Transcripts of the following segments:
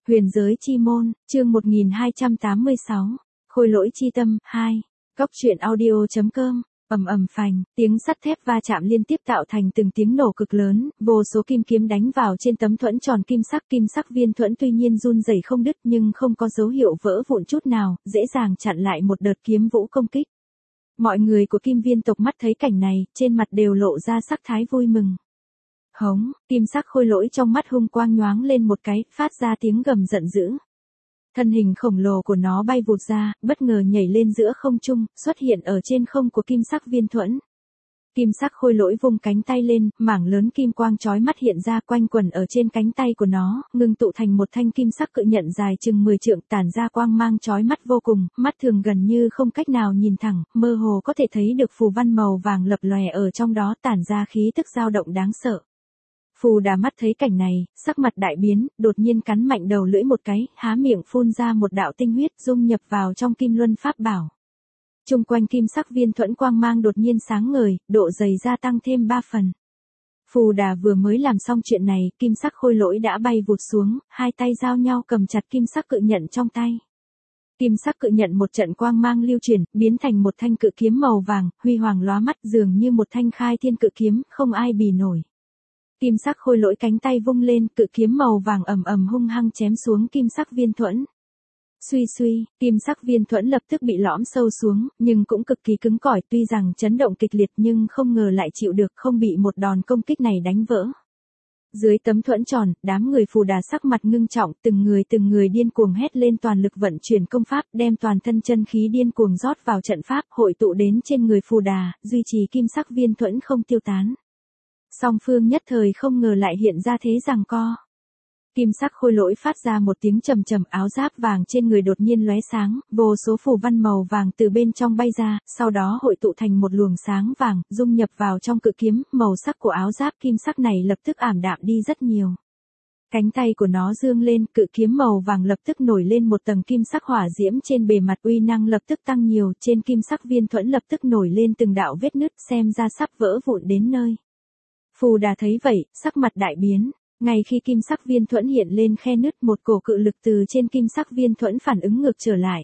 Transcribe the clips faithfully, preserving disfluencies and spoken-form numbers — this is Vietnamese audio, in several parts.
Huyền giới chi môn, chương một nghìn hai trăm tám mươi sáu, khôi lỗi chi tâm, hai, Cóc truyện audio.com, ầm ầm phành, tiếng sắt thép va chạm liên tiếp tạo thành từng tiếng nổ cực lớn, vô số kim kiếm đánh vào trên tấm thuẫn tròn kim sắc, kim sắc viên thuẫn tuy nhiên run rẩy không đứt nhưng không có dấu hiệu vỡ vụn chút nào, dễ dàng chặn lại một đợt kiếm vũ công kích. Mọi người của Kim Viên tộc mắt thấy cảnh này, trên mặt đều lộ ra sắc thái vui mừng. Hống, kim sắc khôi lỗi trong mắt hung quang nhoáng lên một cái, phát ra tiếng gầm giận dữ. Thân hình khổng lồ của nó bay vụt ra, bất ngờ nhảy lên giữa không trung, xuất hiện ở trên không của kim sắc viên thuẫn. Kim sắc khôi lỗi vung cánh tay lên, mảng lớn kim quang chói mắt hiện ra quanh quẩn ở trên cánh tay của nó, ngưng tụ thành một thanh kim sắc cự nhận dài chừng mười trượng, tản ra quang mang chói mắt vô cùng, mắt thường gần như không cách nào nhìn thẳng, mơ hồ có thể thấy được phù văn màu vàng lập lòe ở trong đó, tản ra khí tức dao động đáng sợ. Phù Đà mắt thấy cảnh này, sắc mặt đại biến, đột nhiên cắn mạnh đầu lưỡi một cái, há miệng phun ra một đạo tinh huyết dung nhập vào trong kim luân pháp bảo. Trung quanh kim sắc viên thuẫn quang mang đột nhiên sáng ngời, độ dày gia tăng thêm ba phần. Phù Đà vừa mới làm xong chuyện này, kim sắc khôi lỗi đã bay vụt xuống, hai tay giao nhau cầm chặt kim sắc cự nhận trong tay. Kim sắc cự nhận một trận quang mang lưu chuyển, biến thành một thanh cự kiếm màu vàng, huy hoàng lóa mắt dường như một thanh khai thiên cự kiếm, không ai bì nổi. Kim sắc khôi lỗi cánh tay vung lên, cự kiếm màu vàng ầm ầm hung hăng chém xuống kim sắc viên thuẫn. Suy suy, kim sắc viên thuẫn lập tức bị lõm sâu xuống, nhưng cũng cực kỳ cứng cỏi, tuy rằng chấn động kịch liệt nhưng không ngờ lại chịu được, không bị một đòn công kích này đánh vỡ. Dưới tấm thuẫn tròn, đám người Phù Đà sắc mặt ngưng trọng, từng người từng người điên cuồng hét lên toàn lực vận chuyển công pháp, đem toàn thân chân khí điên cuồng rót vào trận pháp, hội tụ đến trên người Phù Đà, duy trì kim sắc viên thuẫn không tiêu tán. Song phương nhất thời không ngờ lại hiện ra thế giằng co. Kim sắc khôi lỗi phát ra một tiếng trầm trầm, áo giáp vàng trên người đột nhiên lóe sáng, vô số phù văn màu vàng từ bên trong bay ra, sau đó hội tụ thành một luồng sáng vàng, dung nhập vào trong cự kiếm, màu sắc của áo giáp kim sắc này lập tức ảm đạm đi rất nhiều. Cánh tay của nó dương lên, cự kiếm màu vàng lập tức nổi lên một tầng kim sắc hỏa diễm trên bề mặt, uy năng lập tức tăng nhiều, trên kim sắc viên thuẫn lập tức nổi lên từng đạo vết nứt, xem ra sắp vỡ vụn đến nơi. Phù Đà thấy vậy, sắc mặt đại biến. Ngay khi kim sắc viên thuẫn hiện lên khe nứt, một cổ cự lực từ trên kim sắc viên thuẫn phản ứng ngược trở lại.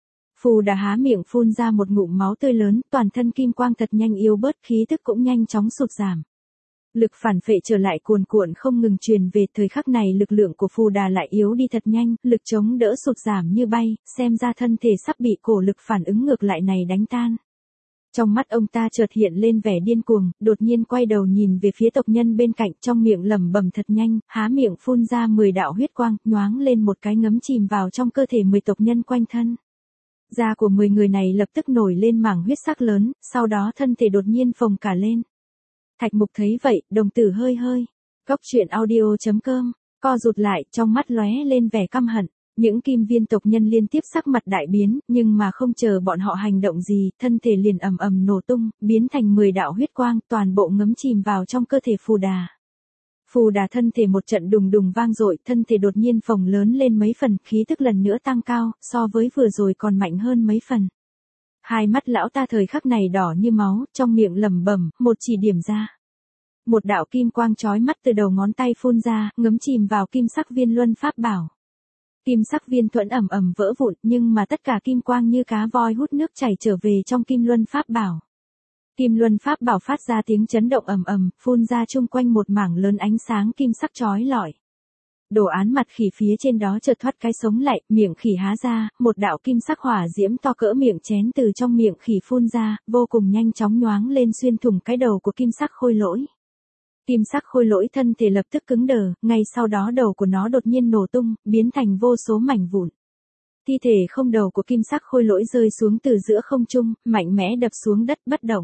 Phù Đà há miệng phun ra một ngụm máu tươi lớn, toàn thân kim quang thật nhanh yếu bớt, khí tức cũng nhanh chóng sụt giảm. Lực phản phệ trở lại cuồn cuộn không ngừng truyền về, thời khắc này lực lượng của Phù Đà lại yếu đi thật nhanh, lực chống đỡ sụt giảm như bay, xem ra thân thể sắp bị cổ lực phản ứng ngược lại này đánh tan. Trong mắt ông ta chợt hiện lên vẻ điên cuồng, đột nhiên quay đầu nhìn về phía tộc nhân bên cạnh, trong miệng lẩm bẩm thật nhanh, há miệng phun ra mười đạo huyết quang, nhoáng lên một cái ngấm chìm vào trong cơ thể mười tộc nhân quanh thân. Da của mười người này lập tức nổi lên mảng huyết sắc lớn, sau đó thân thể đột nhiên phồng cả lên. Thạch Mục thấy vậy, đồng tử hơi hơi. Cóc truyện audio.com, co rụt lại, trong mắt lóe lên vẻ căm hận. Những Kim Viên tộc nhân liên tiếp sắc mặt đại biến, nhưng mà không chờ bọn họ hành động gì, thân thể liền ầm ầm nổ tung, biến thành mười đạo huyết quang, toàn bộ ngấm chìm vào trong cơ thể Phù Đà. Phù Đà thân thể một trận đùng đùng vang dội, thân thể đột nhiên phồng lớn lên mấy phần, khí tức lần nữa tăng cao, so với vừa rồi còn mạnh hơn mấy phần. Hai mắt lão ta thời khắc này đỏ như máu, trong miệng lẩm bẩm, một chỉ điểm ra. Một đạo kim quang chói mắt từ đầu ngón tay phun ra, ngấm chìm vào kim sắc viên luân pháp bảo. Kim sắc viên thuẫn ầm ầm vỡ vụn, nhưng mà tất cả kim quang như cá voi hút nước chảy trở về trong kim luân pháp bảo. Kim luân pháp bảo phát ra tiếng chấn động ầm ầm, phun ra chung quanh một mảng lớn ánh sáng kim sắc chói lọi. Đồ án mặt khỉ phía trên đó chợt thoát cái sống lại, miệng khỉ há ra, một đạo kim sắc hỏa diễm to cỡ miệng chén từ trong miệng khỉ phun ra, vô cùng nhanh chóng nhoáng lên xuyên thủng cái đầu của kim sắc khôi lỗi. Kim sắc khôi lỗi thân thể lập tức cứng đờ, ngay sau đó đầu của nó đột nhiên nổ tung, biến thành vô số mảnh vụn. Thi thể không đầu của kim sắc khôi lỗi rơi xuống từ giữa không trung, mạnh mẽ đập xuống đất bất động.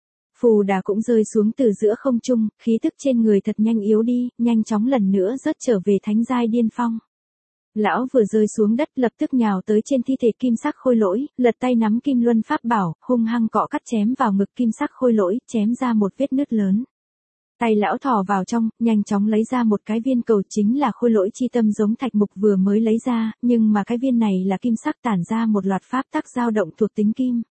Phù Đà cũng rơi xuống từ giữa không trung, khí tức trên người thật nhanh yếu đi, nhanh chóng lần nữa rớt trở về thánh giai điên phong. Lão vừa rơi xuống đất lập tức nhào tới trên thi thể kim sắc khôi lỗi, lật tay nắm kim luân pháp bảo, hung hăng cọ cắt chém vào ngực kim sắc khôi lỗi, chém ra một vết nứt lớn. Tay lão thò vào trong, nhanh chóng lấy ra một cái viên cầu, chính là khôi lỗi chi tâm giống Thạch Mục vừa mới lấy ra, nhưng mà cái viên này là kim sắc, tản ra một loạt pháp tắc dao động thuộc tính kim.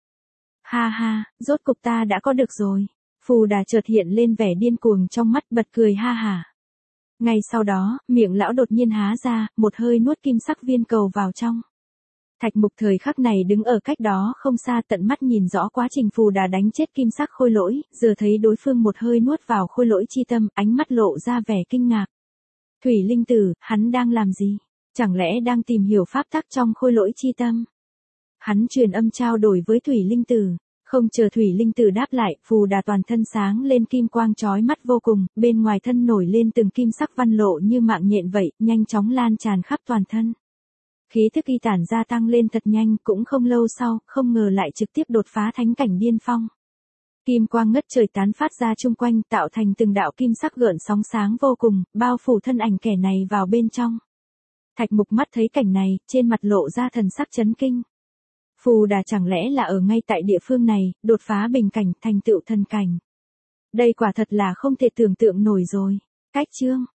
Ha ha, rốt cục ta đã có được rồi. Phù Đà chợt hiện lên vẻ điên cuồng trong mắt, bật cười ha hả. Ngay sau đó, miệng lão đột nhiên há ra, một hơi nuốt kim sắc viên cầu vào trong. Thạch Mục thời khắc này đứng ở cách đó không xa, tận mắt nhìn rõ quá trình phù đà đánh chết kim sắc khôi lỗi, giờ thấy đối phương một hơi nuốt vào khôi lỗi chi tâm, ánh mắt lộ ra vẻ kinh ngạc. Thủy linh tử, hắn đang làm gì? Chẳng lẽ đang tìm hiểu pháp tắc trong khôi lỗi chi tâm? Hắn truyền âm trao đổi với Thủy linh tử. Không chờ Thủy linh tử đáp lại, phù đà toàn thân sáng lên kim quang chói mắt vô cùng, bên ngoài thân nổi lên từng kim sắc văn lộ như mạng nhện vậy, nhanh chóng lan tràn khắp toàn thân. Khí thức y tản gia tăng lên thật nhanh, cũng không lâu sau, không ngờ lại trực tiếp đột phá thánh cảnh điên phong. Kim quang ngất trời tán phát ra chung quanh, tạo thành từng đạo kim sắc gợn sóng sáng vô cùng, bao phủ thân ảnh kẻ này vào bên trong. Thạch Mục mắt thấy cảnh này, trên mặt lộ ra thần sắc chấn kinh. Phù đà chẳng lẽ là ở ngay tại địa phương này, đột phá bình cảnh, thành tựu thần cảnh. Đây quả thật là không thể tưởng tượng nổi rồi. Cách chương